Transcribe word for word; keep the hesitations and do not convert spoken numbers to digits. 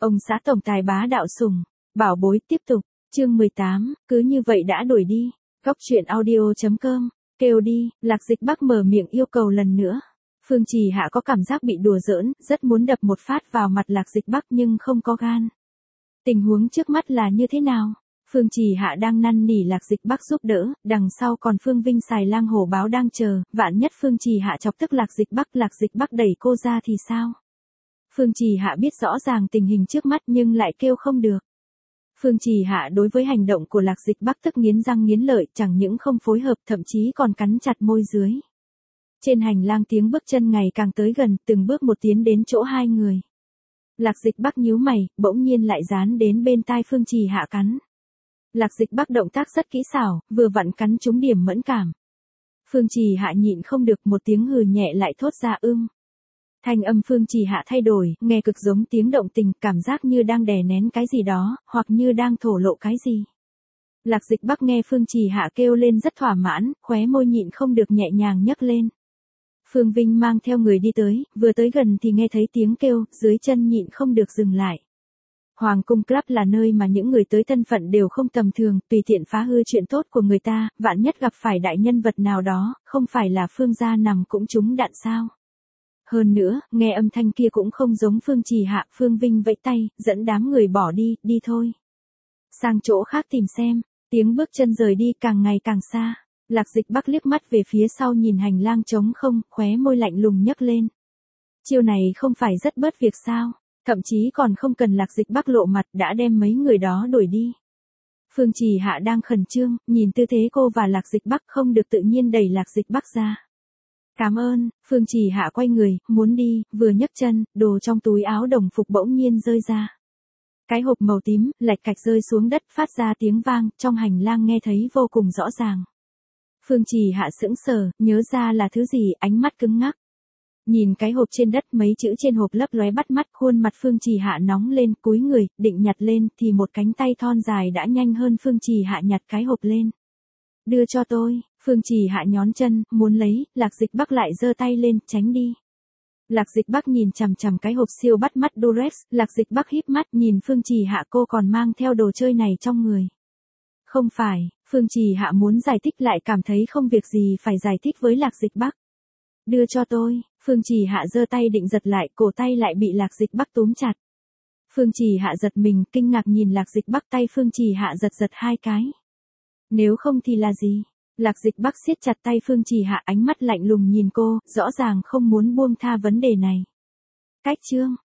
Ông xã tổng tài bá đạo sủng, bảo bối tiếp tục, chương mười tám, cứ như vậy đã đuổi đi. Góc truyện audio chấm com, kêu đi, Lạc Dịch Bắc mở miệng yêu cầu lần nữa. Phương Trì Hạ có cảm giác bị đùa giỡn, rất muốn đập một phát vào mặt Lạc Dịch Bắc nhưng không có gan. Tình huống trước mắt là như thế nào? Phương Trì Hạ đang năn nỉ Lạc Dịch Bắc giúp đỡ, đằng sau còn Phương Vinh xài lang hổ báo đang chờ, vạn nhất Phương Trì Hạ chọc tức Lạc Dịch Bắc, Lạc Dịch Bắc đẩy cô ra thì sao? Phương Trì Hạ biết rõ ràng tình hình trước mắt nhưng lại kêu không được. Phương Trì Hạ đối với hành động của Lạc Dịch Bắc tức nghiến răng nghiến lợi, chẳng những không phối hợp thậm chí còn cắn chặt môi dưới. Trên hành lang tiếng bước chân ngày càng tới gần, từng bước một tiến đến chỗ hai người. Lạc Dịch Bắc nhíu mày, bỗng nhiên lại dán đến bên tai Phương Trì Hạ cắn. Lạc Dịch Bắc động tác rất kỹ xảo, vừa vặn cắn trúng điểm mẫn cảm. Phương Trì Hạ nhịn không được, một tiếng hừ nhẹ lại thốt ra ưm. Thanh âm Phương Trì Hạ thay đổi, nghe cực giống tiếng động tình, cảm giác như đang đè nén cái gì đó, hoặc như đang thổ lộ cái gì. Lạc Dịch Bắc nghe Phương Trì Hạ kêu lên rất thỏa mãn, khóe môi nhịn không được nhẹ nhàng nhấc lên. Phương Vinh mang theo người đi tới, vừa tới gần thì nghe thấy tiếng kêu, dưới chân nhịn không được dừng lại. Hoàng cung Club là nơi mà những người tới thân phận đều không tầm thường, tùy tiện phá hư chuyện tốt của người ta, vạn nhất gặp phải đại nhân vật nào đó, không phải là Phương gia nằm cũng trúng đạn sao. Hơn nữa, nghe âm thanh kia cũng không giống Phương Trì Hạ, Phương Vinh vẫy tay, dẫn đám người bỏ đi, đi thôi. Sang chỗ khác tìm xem, tiếng bước chân rời đi càng ngày càng xa. Lạc Dịch Bắc liếc mắt về phía sau nhìn hành lang trống không, khóe môi lạnh lùng nhấc lên. Chiêu này không phải rất bớt việc sao, thậm chí còn không cần Lạc Dịch Bắc lộ mặt đã đem mấy người đó đuổi đi. Phương Trì Hạ đang khẩn trương, nhìn tư thế cô và Lạc Dịch Bắc không được tự nhiên đẩy Lạc Dịch Bắc ra. Cảm ơn, Phương Trì Hạ quay người, muốn đi, vừa nhấc chân, đồ trong túi áo đồng phục bỗng nhiên rơi ra. Cái hộp màu tím, lạch cạch rơi xuống đất phát ra tiếng vang, trong hành lang nghe thấy vô cùng rõ ràng. Phương Trì Hạ sững sờ, nhớ ra là thứ gì, ánh mắt cứng ngắc. Nhìn cái hộp trên đất, mấy chữ trên hộp lấp lóe bắt mắt, khuôn mặt Phương Trì Hạ nóng lên, cúi người, định nhặt lên, thì một cánh tay thon dài đã nhanh hơn Phương Trì Hạ nhặt cái hộp lên. Đưa cho tôi, Phương Trì Hạ nhón chân, muốn lấy, Lạc Dịch Bắc lại giơ tay lên, tránh đi. Lạc Dịch Bắc nhìn chằm chằm cái hộp siêu bắt mắt Durex, Lạc Dịch Bắc híp mắt nhìn Phương Trì Hạ, cô còn mang theo đồ chơi này trong người. Không phải, Phương Trì Hạ muốn giải thích lại cảm thấy không việc gì phải giải thích với Lạc Dịch Bắc. Đưa cho tôi, Phương Trì Hạ giơ tay định giật lại, cổ tay lại bị Lạc Dịch Bắc túm chặt. Phương Trì Hạ giật mình, kinh ngạc nhìn Lạc Dịch Bắc, tay Phương Trì Hạ giật giật hai cái. Nếu không thì là gì? Lạc Dịch Bắc siết chặt tay Phương Trì Hạ, ánh mắt lạnh lùng nhìn cô, rõ ràng không muốn buông tha vấn đề này. Cách chương,